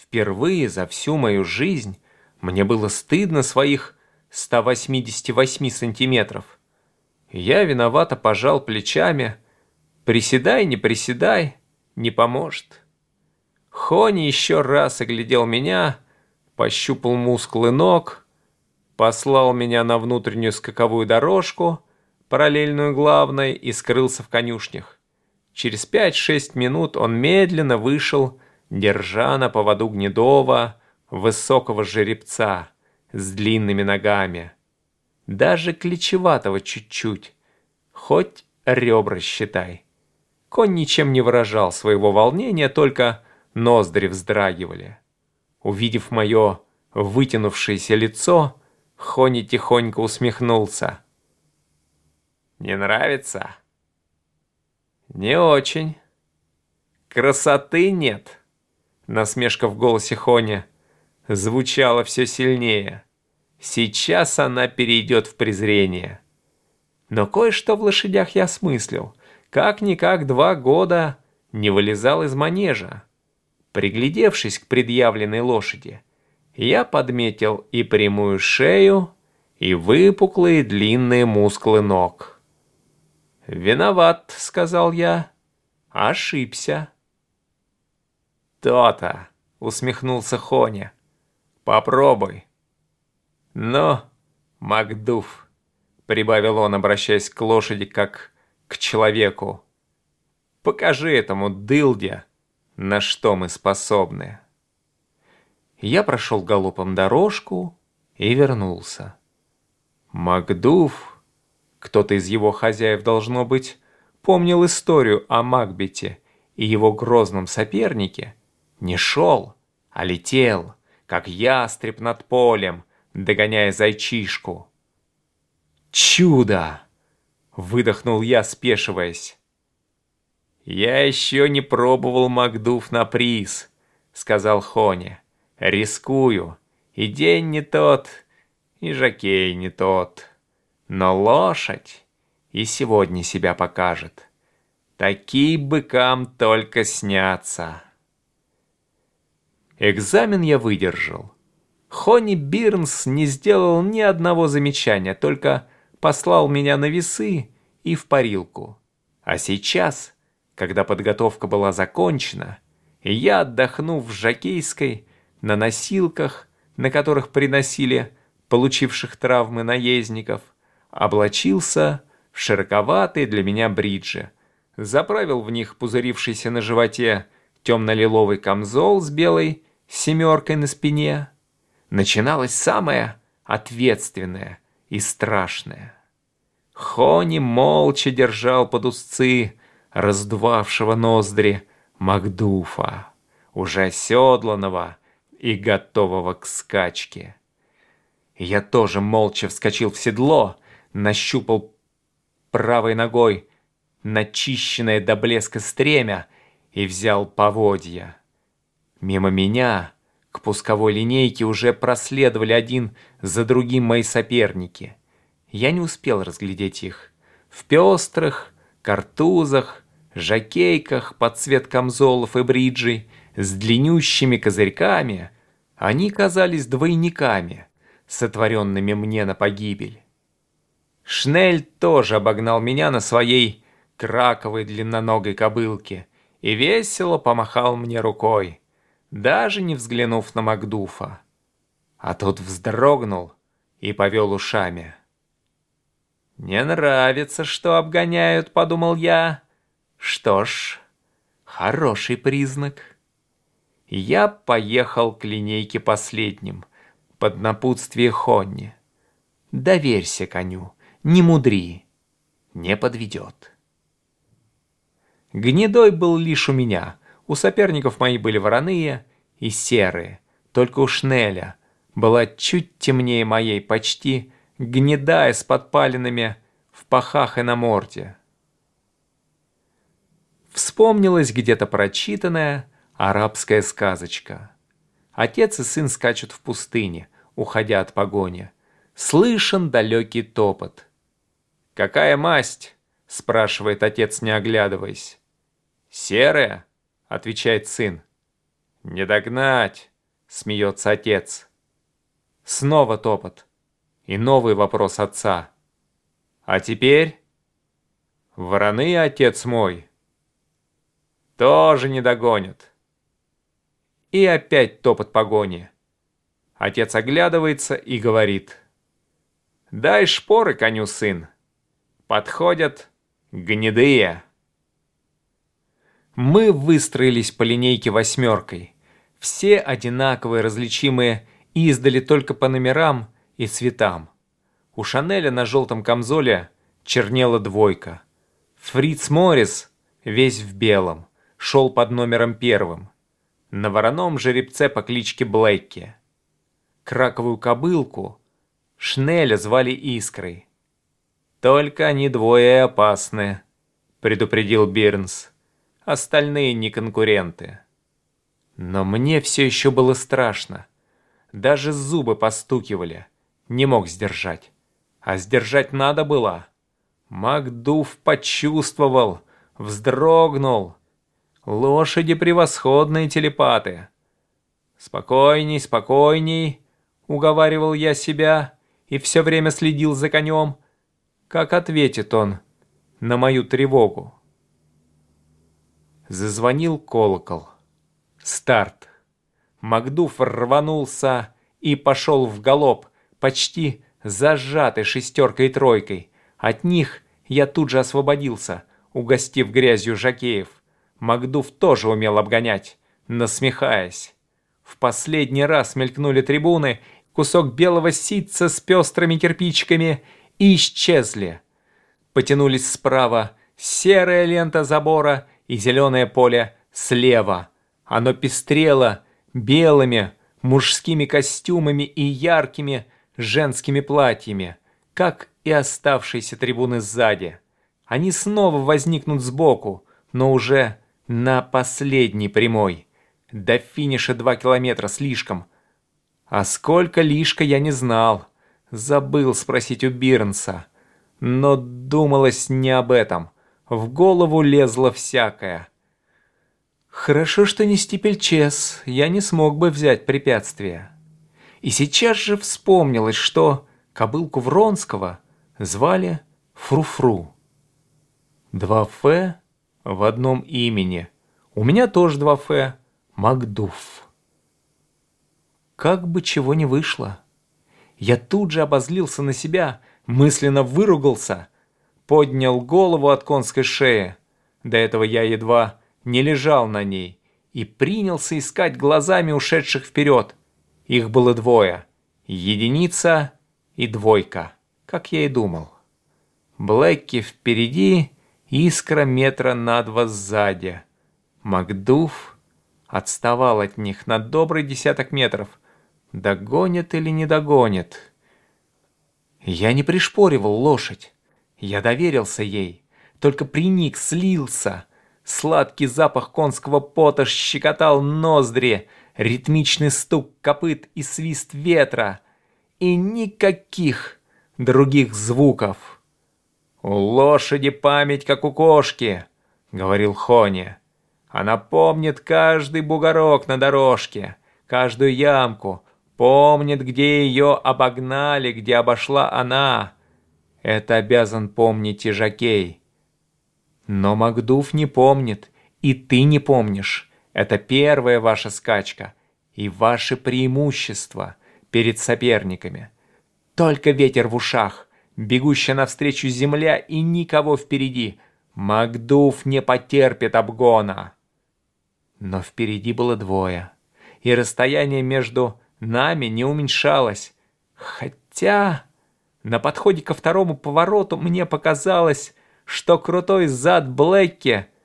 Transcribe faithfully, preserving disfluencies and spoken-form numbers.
Впервые за всю мою жизнь мне было стыдно своих ста восьмидесяти восьми сантиметров. Я виновато пожал плечами. Приседай, не приседай, не поможет. Хони еще раз оглядел меня, пощупал мускулы ног, послал меня на внутреннюю скаковую дорожку, параллельную главной, и скрылся в конюшнях. Через пять-шесть минут он медленно вышел, держа на поводу гнедого, высокого жеребца с длинными ногами. Даже клячеватого чуть-чуть, хоть ребра считай. Конь ничем не выражал своего волнения, только ноздри вздрагивали. Увидев мое вытянувшееся лицо, Хони тихонько усмехнулся. «Не нравится?» «Не очень». «Красоты нет?» Насмешка в голосе Хони звучала все сильнее. Сейчас она перейдет в презрение. Но кое-что в лошадях я смыслил. Как-никак два года не вылезал из манежа. Приглядевшись к предъявленной лошади, я подметил и прямую шею, и выпуклые длинные мускулы ног. «Виноват», — сказал я. «Ошибся». «То-то», — усмехнулся Хони. «Попробуй». «Но, Макдув», — прибавил он, обращаясь к лошади как к человеку, «покажи этому дылде, на что мы способны». Я прошел галопом дорожку и вернулся. Макдув, кто-то из его хозяев, должно быть, помнил историю о Макбете и его грозном сопернике, не шел, а летел, как ястреб над полем, догоняя зайчишку. «Чудо!» — выдохнул я, спешиваясь. «Я еще не пробовал Макдув на приз», — сказал Хони. «Рискую. И день не тот, и жокей не тот. Но лошадь и сегодня себя покажет. Такие быкам только снятся». Экзамен я выдержал. Хони Бирнс не сделал ни одного замечания, только послал меня на весы и в парилку. А сейчас, когда подготовка была закончена, и я, отдохнув в жокейской, на носилках, на которых приносили получивших травмы наездников, облачился в широковатые для меня бриджи, заправил в них пузырившийся на животе темно-лиловый камзол с белой семеркой на спине. Начиналось самое ответственное и страшное. Хони молча держал под узцы раздувавшего ноздри Макдуфа, уже оседланного и готового к скачке. Я тоже молча вскочил в седло, нащупал правой ногой начищенное до блеска стремя и взял поводья. Мимо меня к пусковой линейке уже проследовали один за другим мои соперники. Я не успел разглядеть их. В пестрых картузах, жокейках под цвет камзолов и бриджей с длиннющими козырьками они казались двойниками, сотворенными мне на погибель. Шнель тоже обогнал меня на своей краковой длинноногой кобылке и весело помахал мне рукой, даже не взглянув на Макдуфа. А тот вздрогнул и повел ушами. «Не нравится, что обгоняют», — подумал я. «Что ж, хороший признак». Я поехал к линейке последним, под напутствие Хонни. «Доверься коню, не мудри, не подведет». Гнедой был лишь у меня. У соперников мои были вороные и серые. Только у Шнеля была чуть темнее моей, почти гнедая, с подпалинами в пахах и на морде. Вспомнилась где-то прочитанная арабская сказочка. Отец и сын скачут в пустыне, уходя от погони. Слышен далекий топот. «Какая масть?» — спрашивает отец, не оглядываясь. «Серая?» — отвечает сын. «Не догнать», смеется отец. Снова топот. И новый вопрос отца. А теперь? Вороны, отец мой. Тоже не догонят. И опять топот погони. Отец оглядывается и говорит. Дай шпоры коню, сын. Подходят гнедые. Мы выстроились по линейке восьмеркой. Все одинаковые, различимые издали только по номерам и цветам. У Шанеля на желтом камзоле чернела двойка. Фриц Моррис, весь в белом, шел под номером первым. На вороном жеребце по кличке Блэкки. Краковую кобылку Шнеля звали Искрой. «Только они двое опасны», — предупредил Бирнс. «Остальные не конкуренты». Но мне все еще было страшно. Даже зубы постукивали. Не мог сдержать. А сдержать надо было. Макдув почувствовал, вздрогнул. Лошади превосходные телепаты. «Спокойней, спокойней», — уговаривал я себя и все время следил за конем. Как ответит он на мою тревогу? Зазвонил колокол. Старт. Макдув рванулся и пошел в галоп, почти зажатый шестеркой и тройкой. От них я тут же освободился, угостив грязью жокеев. Макдув тоже умел обгонять, насмехаясь. В последний раз мелькнули трибуны, кусок белого ситца с пестрыми кирпичиками и исчезли. Потянулись справа серая лента забора и зеленое поле слева. Оно пестрело белыми мужскими костюмами и яркими женскими платьями, как и оставшиеся трибуны сзади. Они снова возникнут сбоку, но уже на последней прямой. До финиша два километра слишком. А сколько лишка я не знал. Забыл спросить у Бирнса. Но думалось не об этом. В голову лезло всякое. Хорошо, что не стипельчез. Я не смог бы взять препятствие. И сейчас же вспомнилось, что кобылку Вронского звали Фру-Фру. Два «Ф» в одном имени. У меня тоже два «Ф». Макдув. Как бы чего не вышло. Я тут же обозлился на себя, мысленно выругался, поднял голову от конской шеи. До этого я едва не лежал на ней и принялся искать глазами ушедших вперед. Их было двое. Единица и двойка, как я и думал. Блэкки впереди, Искра метра на два сзади. Макдув отставал от них на добрый десяток метров. Догонит или не догонит? Я не пришпоривал лошадь. Я доверился ей. Только приник, слился. Сладкий запах конского пота щекотал ноздри. Ритмичный стук копыт и свист ветра. И никаких других звуков. «У лошади память, как у кошки», — говорил Хони. «Она помнит каждый бугорок на дорожке, каждую ямку, помнит, где ее обогнали, где обошла она. Это обязан помнить и жокей. Но Макдув не помнит, и ты не помнишь. Это первая ваша скачка и ваши преимущества перед соперниками. Только ветер в ушах, бегущая навстречу земля и никого впереди. Макдув не потерпит обгона». Но впереди было двое, и расстояние между нами не уменьшалось. Хотя на подходе ко второму повороту мне показалось, что крутой зад Блэкки